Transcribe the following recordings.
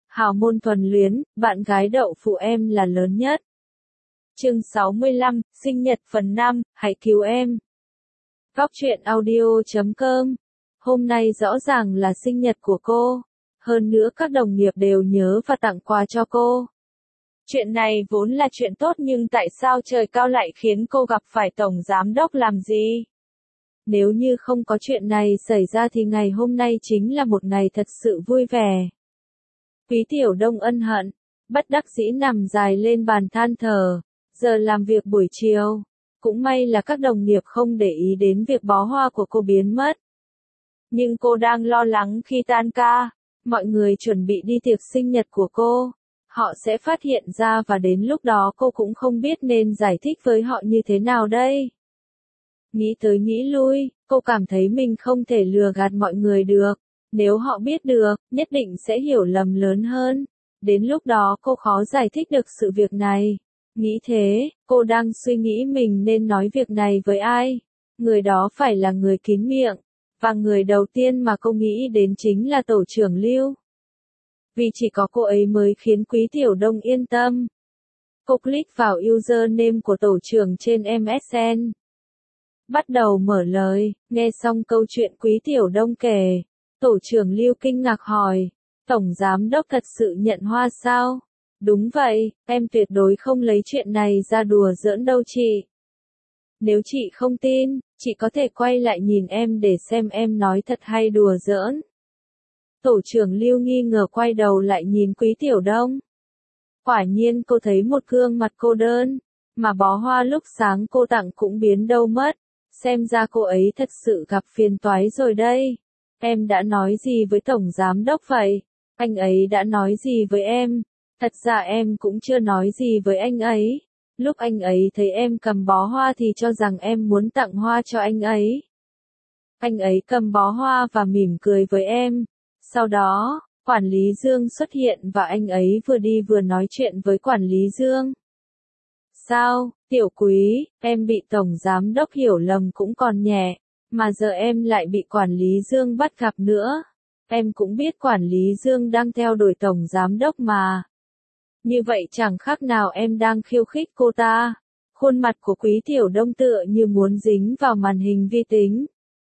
Hào môn thuần luyến, bạn gái đậu phụ em là lớn nhất. Chương 65, sinh nhật phần 5, hãy cứu em. Góc truyện audio.com. Hôm nay rõ ràng là sinh nhật của cô. Hơn nữa các đồng nghiệp đều nhớ và tặng quà cho cô. Chuyện này vốn là chuyện tốt nhưng tại sao trời cao lại khiến cô gặp phải tổng giám đốc làm gì? Nếu như không có chuyện này xảy ra thì ngày hôm nay chính là một ngày thật sự vui vẻ. Quý Tiểu Đông ân hận, bất đắc dĩ nằm dài lên bàn than thở, giờ làm việc buổi chiều. Cũng may là các đồng nghiệp không để ý đến việc bó hoa của cô biến mất. Nhưng cô đang lo lắng khi tan ca, mọi người chuẩn bị đi tiệc sinh nhật của cô. Họ sẽ phát hiện ra và đến lúc đó cô cũng không biết nên giải thích với họ như thế nào đây. Nghĩ tới nghĩ lui, cô cảm thấy mình không thể lừa gạt mọi người được. Nếu họ biết được, nhất định sẽ hiểu lầm lớn hơn. Đến lúc đó cô khó giải thích được sự việc này. Nghĩ thế, cô đang suy nghĩ mình nên nói việc này với ai. Người đó phải là người kín miệng. Và người đầu tiên mà cô nghĩ đến chính là tổ trưởng Lưu. Vì chỉ có cô ấy mới khiến Quý Tiểu Đông yên tâm. Cô click vào username của tổ trưởng trên MSN. Bắt đầu mở lời, nghe xong câu chuyện Quý Tiểu Đông kể. Tổ trưởng Lưu kinh ngạc hỏi, Tổng Giám Đốc thật sự nhận hoa sao? Đúng vậy, em tuyệt đối không lấy chuyện này ra đùa giỡn đâu chị. Nếu chị không tin, chị có thể quay lại nhìn em để xem em nói thật hay đùa giỡn. Tổ trưởng Lưu nghi ngờ quay đầu lại nhìn Quý Tiểu Đông. Quả nhiên cô thấy một gương mặt cô đơn, mà bó hoa lúc sáng cô tặng cũng biến đâu mất. Xem ra cô ấy thật sự gặp phiền toái rồi đây. Em đã nói gì với Tổng Giám Đốc vậy? Anh ấy đã nói gì với em? Thật ra em cũng chưa nói gì với anh ấy. Lúc anh ấy thấy em cầm bó hoa thì cho rằng em muốn tặng hoa cho anh ấy. Anh ấy cầm bó hoa và mỉm cười với em. Sau đó, quản lý Dương xuất hiện và anh ấy vừa đi vừa nói chuyện với quản lý Dương. Sao, Tiểu Quý, em bị Tổng Giám Đốc hiểu lầm cũng còn nhẹ, mà giờ em lại bị quản lý Dương bắt gặp nữa. Em cũng biết quản lý Dương đang theo đuổi Tổng Giám Đốc mà. Như vậy chẳng khác nào em đang khiêu khích cô ta. Khuôn mặt của Quý Tiểu Đông tựa như muốn dính vào màn hình vi tính.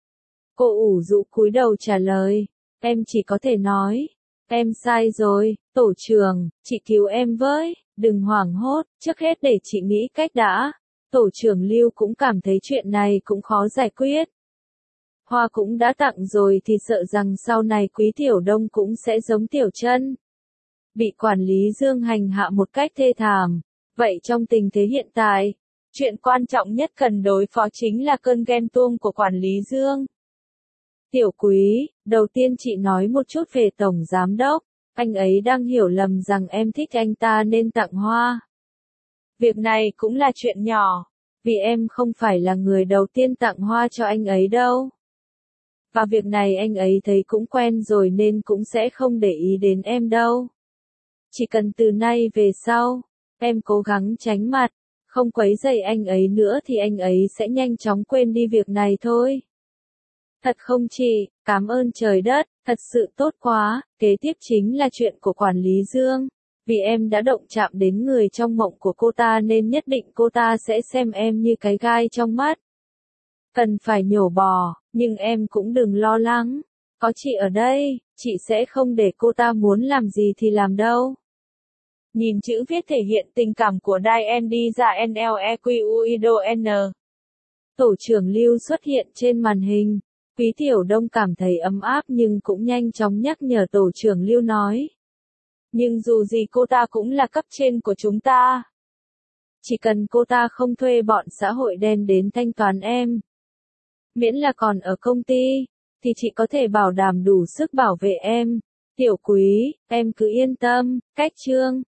Cô ủ rũ cúi đầu trả lời, em chỉ có thể nói, em sai rồi, tổ trưởng, chị cứu em với, đừng hoảng hốt, trước hết để chị nghĩ cách đã. Tổ trưởng Lưu cũng cảm thấy chuyện này cũng khó giải quyết. Hoa cũng đã tặng rồi thì sợ rằng sau này Quý Tiểu Đông cũng sẽ giống Tiểu Chân. Bị quản lý Dương hành hạ một cách thê thảm. Vậy trong tình thế hiện tại, chuyện quan trọng nhất cần đối phó chính là cơn ghen tuông của quản lý Dương. Tiểu Quý, đầu tiên chị nói một chút về Tổng Giám Đốc. Anh ấy đang hiểu lầm rằng em thích anh ta nên tặng hoa. Việc này cũng là chuyện nhỏ, vì em không phải là người đầu tiên tặng hoa cho anh ấy đâu. Và việc này anh ấy thấy cũng quen rồi nên cũng sẽ không để ý đến em đâu. Chỉ cần từ nay về sau, em cố gắng tránh mặt, không quấy rầy anh ấy nữa thì anh ấy sẽ nhanh chóng quên đi việc này thôi. Thật không chị, cảm ơn trời đất, thật sự tốt quá. Kế tiếp chính là chuyện của quản lý Dương. Vì em đã động chạm đến người trong mộng của cô ta nên nhất định cô ta sẽ xem em như cái gai trong mắt. Cần phải nhổ bỏ, nhưng em cũng đừng lo lắng. Có chị ở đây, chị sẽ không để cô ta muốn làm gì thì làm đâu. Nhìn chữ viết thể hiện tình cảm của Diane ra NLEQUIDON. Tổ trưởng Lưu xuất hiện trên màn hình. Quý Tiểu Đông cảm thấy ấm áp nhưng cũng nhanh chóng nhắc nhở tổ trưởng Lưu nói. Nhưng dù gì cô ta cũng là cấp trên của chúng ta. Chỉ cần cô ta không thuê bọn xã hội đen đến thanh toán em. Miễn là còn ở công ty, thì chị có thể bảo đảm đủ sức bảo vệ em. Tiểu Quý, em cứ yên tâm, cách chương.